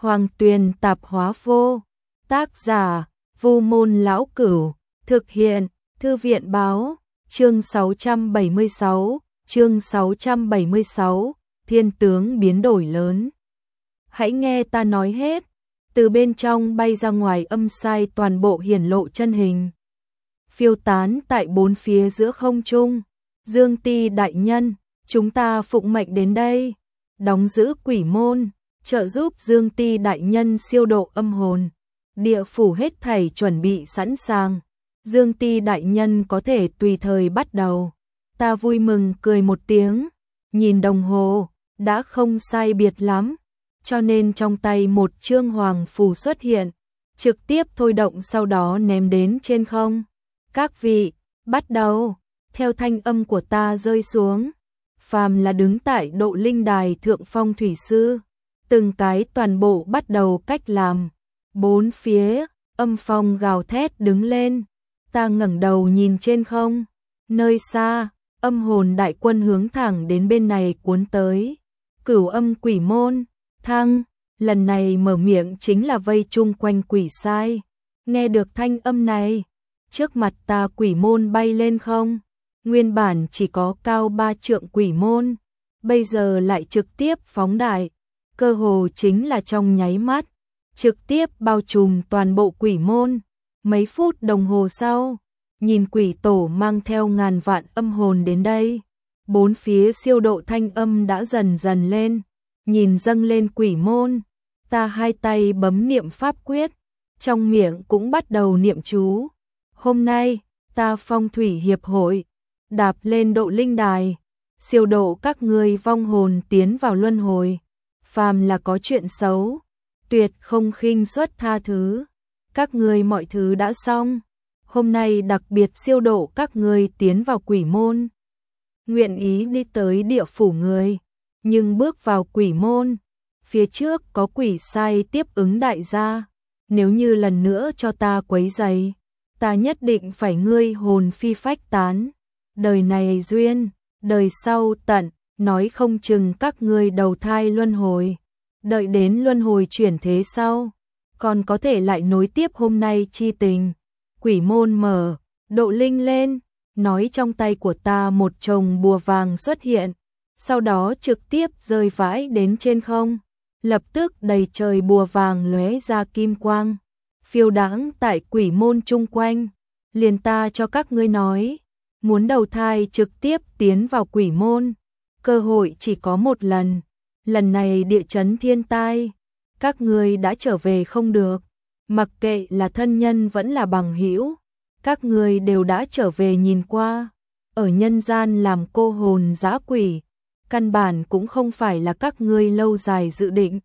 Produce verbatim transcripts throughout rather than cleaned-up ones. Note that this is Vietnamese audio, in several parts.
Hoàng Tuyền Tạp Hóa Vô. Tác giả: Vu Môn Lão Cửu. Thực hiện: Thư viện báo. Chương sáu trăm bảy mươi sáu. Chương sáu trăm bảy mươi sáu. Thiên tướng biến đổi lớn. Hãy nghe ta nói hết. Từ bên trong bay ra ngoài âm sai toàn bộ hiển lộ chân hình, phiêu tán tại bốn phía giữa không trung. Dương Ti đại nhân, chúng ta phụng mệnh đến đây, đóng giữ quỷ môn, trợ giúp Dương Ti đại nhân siêu độ âm hồn. Địa phủ hết thảy chuẩn bị sẵn sàng, Dương Ti đại nhân có thể tùy thời bắt đầu. Ta vui mừng cười một tiếng, nhìn đồng hồ, đã không sai biệt lắm, cho nên trong tay một chương hoàng phù xuất hiện, trực tiếp thôi động sau đó ném đến trên không. Các vị, bắt đầu. Theo thanh âm của ta rơi xuống, phàm là đứng tại độ linh đài thượng phong thủy sư, từng cái toàn bộ bắt đầu cách làm. Bốn phía, âm phong gào thét đứng lên. Ta ngẩng đầu nhìn trên không, nơi xa, âm hồn đại quân hướng thẳng đến bên này cuốn tới. Cửu âm quỷ môn, thăng, lần này mở miệng chính là vây chung quanh quỷ sai. Nghe được thanh âm này, trước mặt ta quỷ môn bay lên không. Nguyên bản chỉ có cao ba trượng quỷ môn, bây giờ lại trực tiếp phóng đại, cơ hồ chính là trong nháy mắt, trực tiếp bao trùm toàn bộ quỷ môn. Mấy phút đồng hồ sau, nhìn quỷ tổ mang theo ngàn vạn âm hồn đến đây, bốn phía siêu độ thanh âm đã dần dần lên, nhìn dâng lên quỷ môn, ta hai tay bấm niệm pháp quyết, trong miệng cũng bắt đầu niệm chú. Hôm nay, ta phong thủy hiệp hội đạp lên độ linh đài, siêu độ các ngươi vong hồn tiến vào luân hồi, phàm là có chuyện xấu, tuyệt không khinh suất tha thứ. Các ngươi mọi thứ đã xong, hôm nay đặc biệt siêu độ các ngươi tiến vào quỷ môn. Nguyện ý đi tới địa phủ người, nhưng bước vào quỷ môn, phía trước có quỷ sai tiếp ứng đại gia, nếu như lần nữa cho ta quấy rầy, ta nhất định phải ngươi hồn phi phách tán. Đời này duyên, đời sau tận, nói không chừng các ngươi đầu thai luân hồi, đợi đến luân hồi chuyển thế sau, còn có thể lại nối tiếp hôm nay chi tình. Quỷ môn mở, độ linh lên, nói trong tay của ta một chồng bùa vàng xuất hiện, sau đó trực tiếp rơi vãi đến trên không, lập tức đầy trời bùa vàng lóe ra kim quang, phiêu đãng tại quỷ môn chung quanh. Liền ta cho các ngươi nói, muốn đầu thai trực tiếp tiến vào quỷ môn, cơ hội chỉ có một lần, lần này địa chấn thiên tai, các ngươi đã trở về không được, mặc kệ là thân nhân vẫn là bằng hữu, các ngươi đều đã trở về nhìn qua, ở nhân gian làm cô hồn dã quỷ, căn bản cũng không phải là các ngươi lâu dài dự định.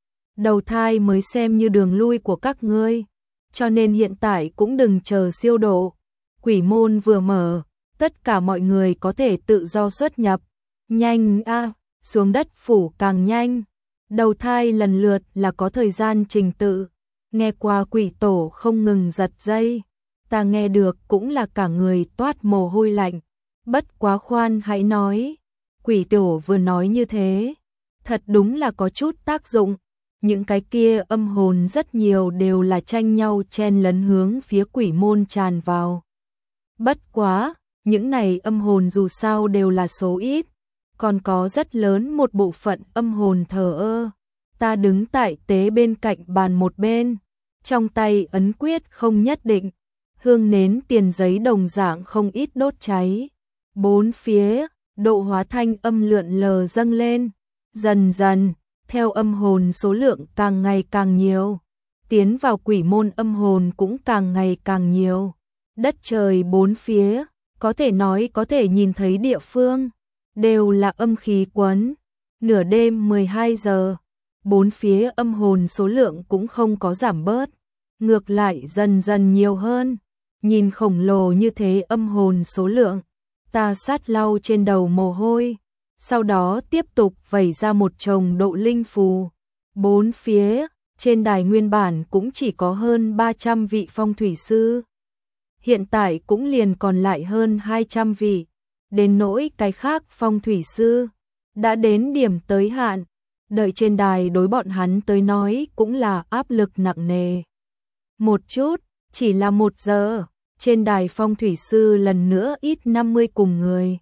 Đầu thai mới xem như đường lui của các ngươi, cho nên hiện tại cũng đừng chờ siêu độ, quỷ môn vừa mở, tất cả mọi người có thể tự do xuất nhập. Nhanh a, à, xuống đất phủ càng nhanh. Đầu thai lần lượt là có thời gian trình tự. Nghe qua quỷ tổ không ngừng giật dây, ta nghe được cũng là cả người toát mồ hôi lạnh. Bất quá khoan hãy nói, quỷ tổ vừa nói như thế, thật đúng là có chút tác dụng. Những cái kia âm hồn rất nhiều đều là tranh nhau chen lấn hướng phía quỷ môn tràn vào. Bất quá, những này âm hồn dù sao đều là số ít, còn có rất lớn một bộ phận âm hồn thờ ơ. Ta đứng tại tế bên cạnh bàn một bên, trong tay ấn quyết không nhất định, hương nến tiền giấy đồng dạng không ít đốt cháy. Bốn phía, độ hóa thanh âm lượn lờ dâng lên, dần dần, theo âm hồn số lượng càng ngày càng nhiều, tiến vào quỷ môn âm hồn cũng càng ngày càng nhiều. Đất trời bốn phía, có thể nói có thể nhìn thấy địa phương, đều là âm khí quấn. Nửa đêm mười hai giờ, bốn phía âm hồn số lượng cũng không có giảm bớt, ngược lại dần dần nhiều hơn. Nhìn khổng lồ như thế âm hồn số lượng, ta sát lau trên đầu mồ hôi, sau đó tiếp tục vẩy ra một chồng độ linh phù. Bốn phía, trên đài nguyên bản cũng chỉ có hơn ba trăm vị phong thủy sư, hiện tại cũng liền còn lại hơn hai trăm vị. Đến nỗi cái khác phong thủy sư đã đến điểm tới hạn, Đợi trên đài đối bọn hắn tới nói cũng là áp lực nặng nề. Một chút, chỉ là một giờ, trên đài phong thủy sư lần nữa ít năm mươi cùng người.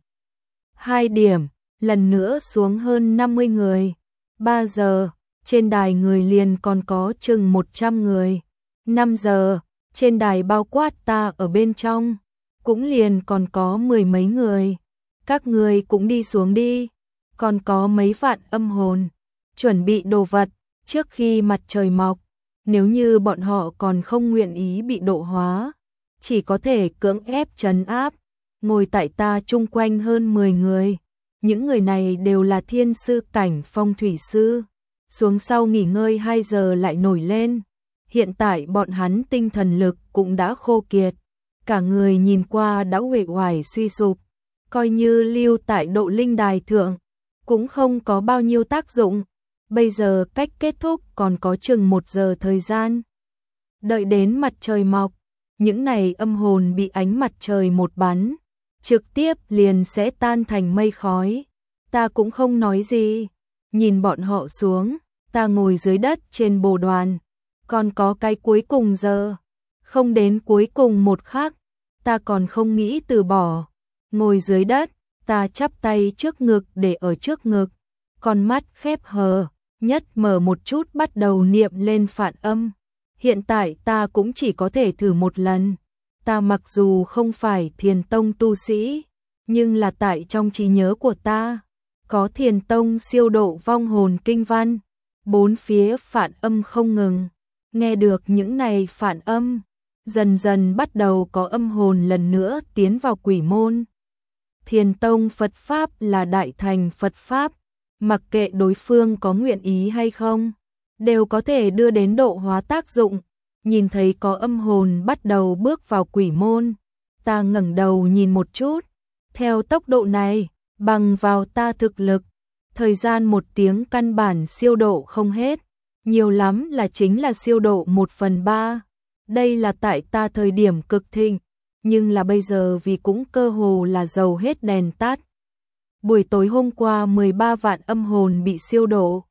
Hai điểm, lần nữa xuống hơn năm mươi người. Ba giờ, trên đài người liền còn có chừng một trăm người. Năm giờ, trên đài bao quát ta ở bên trong, cũng liền còn có mười mấy người. Các người cũng đi xuống đi, còn có mấy vạn âm hồn, chuẩn bị đồ vật, trước khi mặt trời mọc, nếu như bọn họ còn không nguyện ý bị độ hóa, chỉ có thể cưỡng ép trấn áp. Ngồi tại ta chung quanh hơn mười người, những người này đều là thiên sư cảnh phong thủy sư, xuống sau nghỉ ngơi hai giờ lại nổi lên. Hiện tại bọn hắn tinh thần lực cũng đã khô kiệt, cả người nhìn qua đã uể oải suy sụp, coi như lưu tại độ linh đài thượng, cũng không có bao nhiêu tác dụng. Bây giờ cách kết thúc còn có chừng một giờ thời gian. Đợi đến mặt trời mọc, những này âm hồn bị ánh mặt trời một bắn, trực tiếp liền sẽ tan thành mây khói. Ta cũng không nói gì, nhìn bọn họ xuống, ta ngồi dưới đất trên bồ đoàn. Còn có cái cuối cùng giờ, không đến cuối cùng một khắc, ta còn không nghĩ từ bỏ. Ngồi dưới đất, ta chắp tay trước ngực để ở trước ngực, con mắt khép hờ, nhất mở một chút bắt đầu niệm lên phản âm. Hiện tại ta cũng chỉ có thể thử một lần. Ta mặc dù không phải thiền tông tu sĩ, nhưng là tại trong trí nhớ của ta, có thiền tông siêu độ vong hồn kinh văn, bốn phía phản âm không ngừng. Nghe được những này phản âm, dần dần bắt đầu có âm hồn lần nữa tiến vào quỷ môn. Thiền tông Phật Pháp là đại thành Phật Pháp, mặc kệ đối phương có nguyện ý hay không, đều có thể đưa đến độ hóa tác dụng. Nhìn thấy có âm hồn bắt đầu bước vào quỷ môn, ta ngẩng đầu nhìn một chút, theo tốc độ này, bằng vào ta thực lực, thời gian một tiếng căn bản siêu độ không hết, nhiều lắm là chính là siêu độ một phần ba. Đây là tại ta thời điểm cực thịnh, nhưng là bây giờ vì cũng cơ hồ là dầu hết đèn tắt. Buổi tối hôm qua mười ba vạn âm hồn bị siêu độ,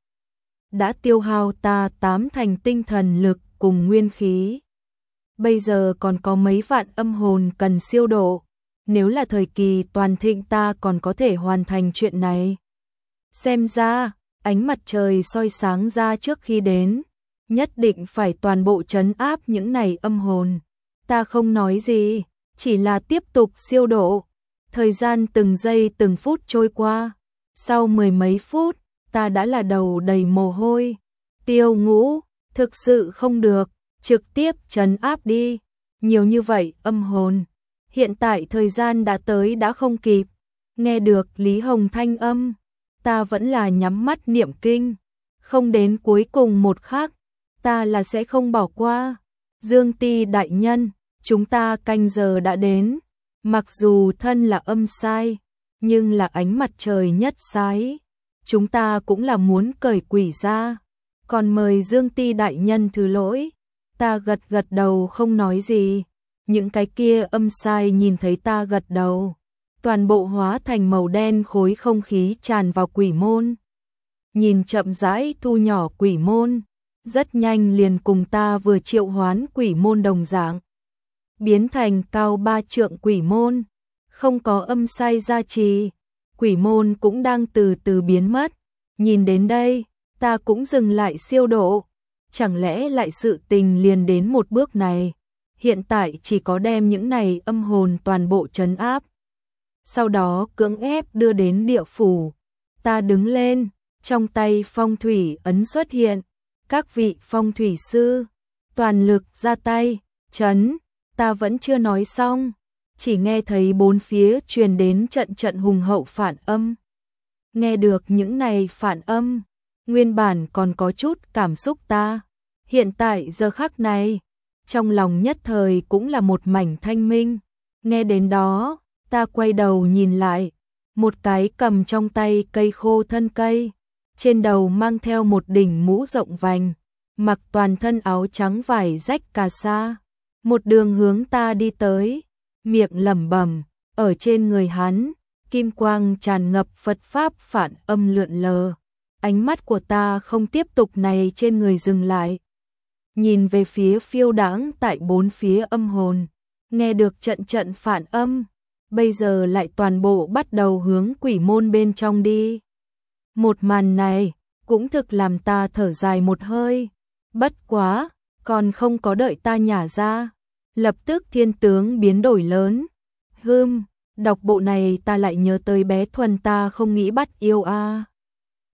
đã tiêu hao ta tám thành tinh thần lực cùng nguyên khí. Bây giờ còn có mấy vạn âm hồn cần siêu độ, nếu là thời kỳ toàn thịnh ta còn có thể hoàn thành chuyện này. Xem ra, ánh mặt trời soi sáng ra trước khi đến, nhất định phải toàn bộ trấn áp những này âm hồn. Ta không nói gì, chỉ là tiếp tục siêu độ. Thời gian từng giây từng phút trôi qua, sau mười mấy phút, ta đã là đầu đầy mồ hôi. Tiêu Ngũ, thực sự không được, trực tiếp trấn áp đi. Nhiều như vậy âm hồn, hiện tại thời gian đã tới đã không kịp. Nghe được Lý Hồng thanh âm, ta vẫn là nhắm mắt niệm kinh, không đến cuối cùng một khắc, ta là sẽ không bỏ qua. Dương Ti đại nhân, chúng ta canh giờ đã đến, mặc dù thân là âm sai, nhưng là ánh mặt trời nhất sái, chúng ta cũng là muốn cởi quỷ ra, còn mời Dương Ti đại nhân thứ lỗi. Ta gật gật đầu không nói gì, những cái kia âm sai nhìn thấy ta gật đầu, toàn bộ hóa thành màu đen khối không khí tràn vào quỷ môn. Nhìn chậm rãi thu nhỏ quỷ môn, rất nhanh liền cùng ta vừa triệu hoán quỷ môn đồng dạng, biến thành cao ba trượng quỷ môn, không có âm sai gia trì, quỷ môn cũng đang từ từ biến mất. Nhìn đến đây, ta cũng dừng lại siêu độ, chẳng lẽ lại sự tình liền đến một bước này, hiện tại chỉ có đem những này âm hồn toàn bộ trấn áp, sau đó cưỡng ép đưa đến địa phủ. Ta đứng lên, trong tay phong thủy ấn xuất hiện, các vị phong thủy sư, toàn lực ra tay, trấn. Ta vẫn chưa nói xong, chỉ nghe thấy bốn phía truyền đến trận trận hùng hậu phản âm. Nghe được những này phản âm, nguyên bản còn có chút cảm xúc ta, hiện tại giờ khắc này, trong lòng nhất thời cũng là một mảnh thanh minh. Nghe đến đó, ta quay đầu nhìn lại, một cái cầm trong tay cây khô thân cây, trên đầu mang theo một đỉnh mũ rộng vành, mặc toàn thân áo trắng vải rách cà sa, một đường hướng ta đi tới, miệng lẩm bẩm, ở trên người hắn, kim quang tràn ngập Phật Pháp phản âm lượn lờ. ánh mắt của ta không tiếp tục này trên người dừng lại. Nhìn về phía phiêu đãng tại bốn phía âm hồn, nghe được trận trận phản âm, bây giờ lại toàn bộ bắt đầu hướng quỷ môn bên trong đi. Một màn này, cũng thực làm ta thở dài một hơi, bất quá, còn không có đợi ta nhả ra, lập tức thiên tướng biến đổi lớn. Hừm, đọc bộ này ta lại nhớ tới bé Thuần ta không nghĩ bắt yêu a. À.